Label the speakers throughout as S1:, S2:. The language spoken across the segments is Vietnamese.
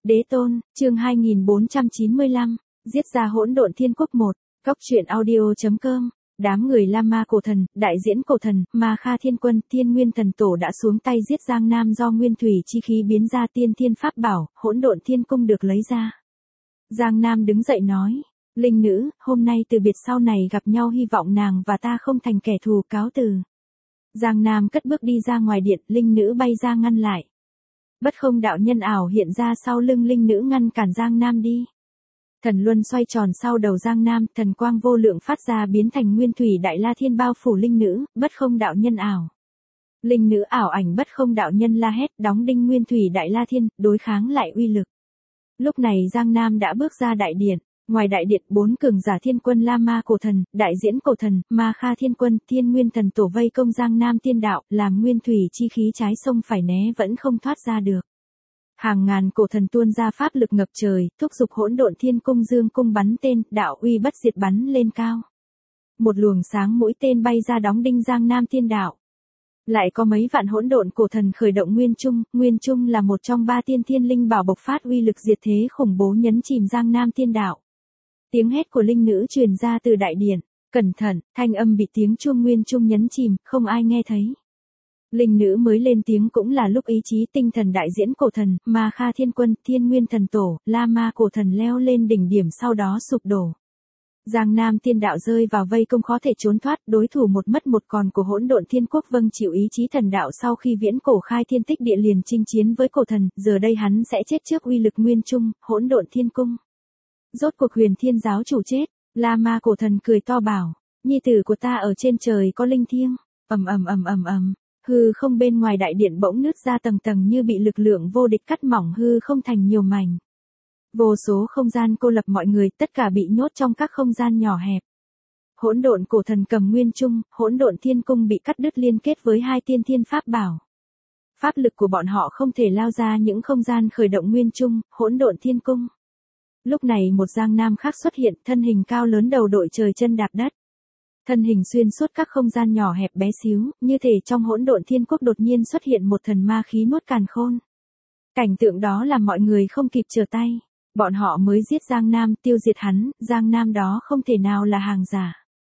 S1: Đế tôn, chương 2495, giết ra hỗn độn thiên quốc 1, góc truyện audio.com. Đám người La Ma cổ thần, đại diễn cổ thần, Ma Kha Thiên Quân, Thiên Nguyên Thần Tổ đã xuống tay giết Giang Nam do nguyên thủy chi khí biến ra tiên thiên pháp bảo, hỗn độn thiên cung được lấy ra. Giang Nam đứng dậy nói, linh nữ, hôm nay từ biệt sau này gặp nhau hy vọng nàng và ta không thành kẻ thù, cáo từ. Giang Nam cất bước đi ra ngoài điện, linh nữ bay ra ngăn lại. Bất Không đạo nhân ảo hiện ra sau lưng linh nữ ngăn cản Giang Nam đi. Thần luân xoay tròn sau đầu Giang Nam, thần quang vô lượng phát ra biến thành nguyên thủy đại la thiên bao phủ linh nữ, Bất Không đạo nhân ảo. Linh nữ ảo ảnh Bất Không đạo nhân la hét, đóng đinh nguyên thủy đại la thiên, đối kháng lại uy lực. Lúc này Giang Nam đã bước ra đại điện, ngoài đại điện 4 cường giả thiên quân La Ma cổ thần, đại diễn cổ thần, Ma Kha Thiên Quân, Thiên Nguyên Thần Tổ vây công Giang Nam tiên đạo, làm nguyên thủy chi khí trái sông phải né vẫn không thoát ra được. Hàng ngàn cổ thần tuôn ra pháp lực ngập trời, thúc giục hỗn độn thiên cung dương cung bắn tên, đạo uy bất diệt bắn lên cao. Một luồng sáng mũi tên bay ra đóng đinh Giang Nam tiên đạo. Lại có mấy vạn hỗn độn cổ thần khởi động Nguyên Trung là một trong 3 tiên thiên linh bảo bộc phát uy lực diệt thế khủng bố nhấn chìm Giang Nam tiên đạo. Tiếng hét của linh nữ truyền ra từ đại điện, cẩn thận, thanh âm bị tiếng chuông Nguyên Trung nhấn chìm, không ai nghe thấy. Linh nữ mới lên tiếng cũng là lúc ý chí tinh thần đại diễn cổ thần, Ma Kha Thiên Quân, Thiên Nguyên Thần Tổ, La Ma cổ thần leo lên đỉnh điểm sau đó sụp đổ. Giang Nam tiên đạo rơi vào vây công khó thể trốn thoát, đối thủ một mất một còn của hỗn độn thiên quốc vâng chịu ý chí thần đạo sau khi viễn cổ khai thiên tích địa liền chinh chiến với cổ thần, giờ đây hắn sẽ chết trước uy lực Nguyên Trung, hỗn độn thiên cung. Rốt cuộc Huyền Thiên giáo chủ chết, La Ma cổ thần cười to bảo, nhi tử của ta ở trên trời có linh thiêng, hư không bên ngoài đại điện bỗng nứt ra tầng tầng như bị lực lượng vô địch cắt mỏng hư không thành nhiều mảnh. Vô số không gian cô lập mọi người, tất cả bị nhốt trong các không gian nhỏ hẹp. Hỗn độn cổ thần cầm Nguyên Trung, hỗn độn thiên cung bị cắt đứt liên kết với 2 tiên thiên pháp bảo. Pháp lực của bọn họ không thể lao ra những không gian khởi động Nguyên Trung, hỗn độn thiên cung. Lúc này một Giang Nam khác xuất hiện, thân hình cao lớn đầu đội trời chân đạp đất. Thân hình xuyên suốt các không gian nhỏ hẹp bé xíu, như thể trong hỗn độn thiên quốc đột nhiên xuất hiện một thần ma khí nuốt càn khôn. Cảnh tượng đó làm mọi người không kịp trở tay. Bọn họ mới giết Giang Nam, tiêu diệt hắn, Giang Nam đó không thể nào là hàng giả.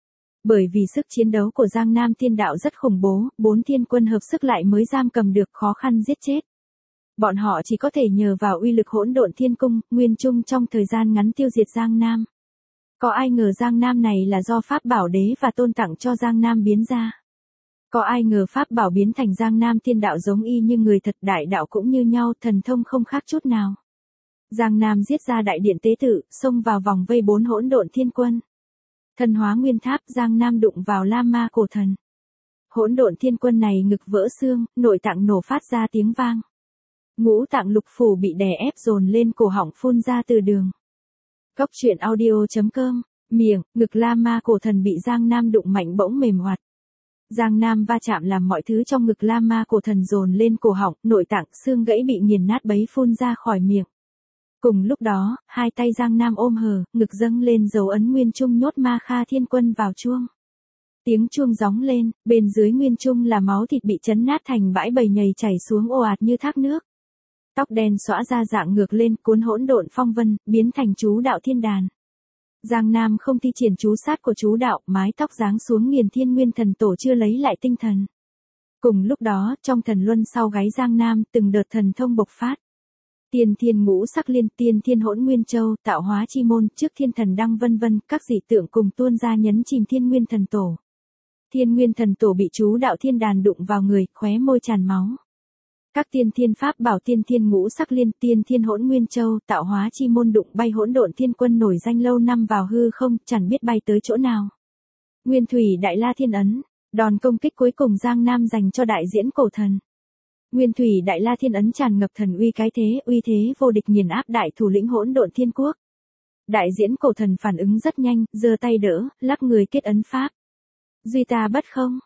S1: Bởi vì sức chiến đấu của Giang Nam tiên đạo rất khủng bố, 4 thiên quân hợp sức lại mới giam cầm được, khó khăn giết chết. Bọn họ chỉ có thể nhờ vào uy lực hỗn độn thiên cung, Nguyên Trung trong thời gian ngắn tiêu diệt Giang Nam. Có ai ngờ Giang Nam này là do pháp bảo đế và tôn tặng cho Giang Nam biến ra. Có ai ngờ pháp bảo biến thành Giang Nam tiên đạo giống y như người thật, đại đạo cũng như nhau, thần thông không khác chút nào. Giang Nam giết ra đại điện tế tự, xông vào vòng vây 4 hỗn độn thiên quân. Thần hóa nguyên tháp, Giang Nam đụng vào La Ma cổ thần. Hỗn độn thiên quân này ngực vỡ xương, nội tạng nổ phát ra tiếng vang. Ngũ tạng lục phủ bị đè ép dồn lên cổ họng phun ra từ đường. Góc truyện audio.com, miệng, ngực La Ma cổ thần bị Giang Nam đụng mạnh bỗng mềm oặt. Giang Nam va chạm làm mọi thứ trong ngực La Ma cổ thần dồn lên cổ họng, nội tạng xương gãy bị nghiền nát bấy phun ra khỏi miệng. Cùng lúc đó, 2 tay Giang Nam ôm hờ, ngực dâng lên dấu ấn Nguyên Trung nhốt Ma Kha Thiên Quân vào chuông. Tiếng chuông gióng lên, bên dưới Nguyên Trung là máu thịt bị chấn nát thành bãi bầy nhầy chảy xuống ồ ạt như thác nước. Tóc đen xõa ra dạng ngược lên, cuốn hỗn độn phong vân, biến thành chú đạo thiên đàn. Giang Nam không thi triển chú sát của chú đạo, mái tóc giáng xuống nghiền Thiên Nguyên Thần Tổ chưa lấy lại tinh thần. Cùng lúc đó, trong thần luân sau gáy Giang Nam, từng đợt thần thông bộc phát. Tiên thiên ngũ sắc liên, tiên thiên hỗn nguyên châu, tạo hóa chi môn, trước thiên thần đăng vân vân, các dị tượng cùng tuôn ra nhấn chìm Thiên Nguyên Thần Tổ. Thiên Nguyên Thần Tổ bị chú đạo thiên đàn đụng vào người, khóe môi tràn máu. Các tiên thiên pháp bảo tiên thiên ngũ sắc liên, tiên thiên hỗn nguyên châu, tạo hóa chi môn đụng bay hỗn độn thiên quân nổi danh lâu năm vào hư không, chẳng biết bay tới chỗ nào. Nguyên thủy đại la thiên ấn, đòn công kích cuối cùng Giang Nam dành cho đại diễn cổ thần. Nguyên thủy đại la thiên ấn tràn ngập thần uy cái thế, uy thế vô địch nghiền áp đại thủ lĩnh hỗn độn thiên quốc. Đại diễn cổ thần phản ứng rất nhanh, giơ tay đỡ, lắc người kết ấn pháp. Duy ta bất không,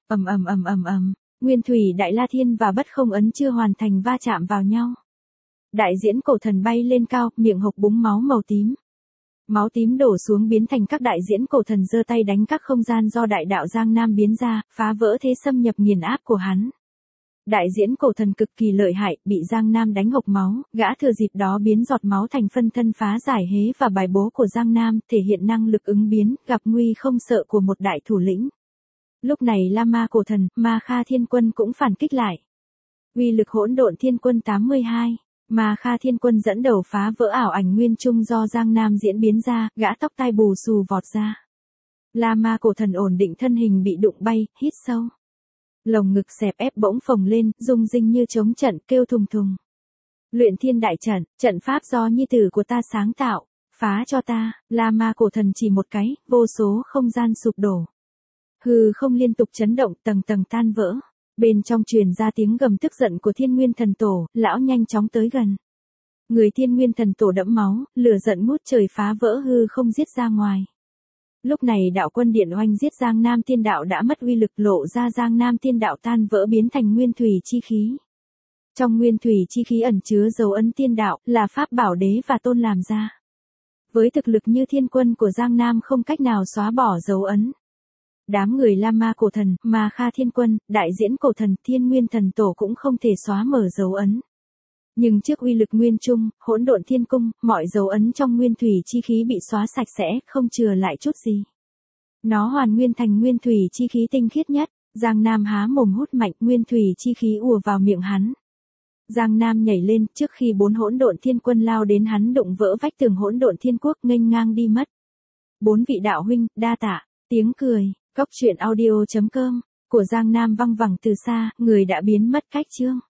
S1: Nguyên thủy đại la thiên và bất không ấn chưa hoàn thành va chạm vào nhau. Đại diễn cổ thần bay lên cao, miệng hộc búng máu màu tím. Máu tím đổ xuống biến thành các đại diễn cổ thần giơ tay đánh các không gian do đại đạo Giang Nam biến ra, phá vỡ thế xâm nhập nghiền áp của hắn. đại diễn cổ thần cực kỳ lợi hại, bị Giang Nam đánh hộc máu, gã thừa dịp đó biến giọt máu thành phân thân phá giải hế và bài bố của Giang Nam, thể hiện năng lực ứng biến, gặp nguy không sợ của một đại thủ lĩnh. Lúc này La Ma cổ thần, Ma Kha Thiên Quân cũng phản kích lại. Uy lực hỗn độn thiên quân 82. Ma Kha Thiên Quân dẫn đầu phá vỡ ảo ảnh nguyên trung do Giang Nam diễn biến ra, gã tóc tai bù xù vọt ra. La Ma cổ thần ổn định thân hình bị đụng bay, hít sâu. Lồng ngực xẹp ép bỗng phồng lên, rung rinh như trống trận, kêu thùng thùng. Luyện thiên đại trận, trận pháp do nhi tử của ta sáng tạo, phá cho ta. La Ma cổ thần chỉ một cái, vô số không gian sụp đổ. Hư không liên tục chấn động, tầng tầng tan vỡ. Bên trong truyền ra tiếng gầm tức giận của Thiên Nguyên Thần Tổ, lão nhanh chóng tới gần. Người Thiên Nguyên Thần Tổ đẫm máu, lửa giận ngút trời phá vỡ hư không giết ra ngoài. Lúc này đạo quân điện oanh giết Giang Nam Tiên Đạo đã mất uy lực, lộ ra Giang Nam Tiên Đạo tan vỡ biến thành nguyên thủy chi khí. Trong nguyên thủy chi khí ẩn chứa dấu ấn Tiên Đạo, là pháp bảo đế và tôn làm ra. Với thực lực như thiên quân của Giang Nam không cách nào xóa bỏ dấu ấn. Đám người La Ma cổ thần, Ma Kha Thiên Quân, đại diễn cổ thần, Thiên Nguyên Thần Tổ cũng không thể xóa mở dấu ấn. Nhưng trước uy lực nguyên trung, hỗn độn thiên cung, mọi dấu ấn trong nguyên thủy chi khí bị xóa sạch sẽ, không chừa lại chút gì. Nó hoàn nguyên thành nguyên thủy chi khí tinh khiết nhất. Giang Nam há mồm hút mạnh, nguyên thủy chi khí ùa vào miệng hắn. Giang Nam nhảy lên, trước khi 4 hỗn độn thiên quân lao đến hắn đụng vỡ vách tường hỗn độn thiên quốc, nghênh ngang đi mất. 4 vị đạo huynh, đa tạ. Tiếng cười, cóc truyện audio.com của Giang Nam văng vẳng từ xa, người đã biến mất cách chương.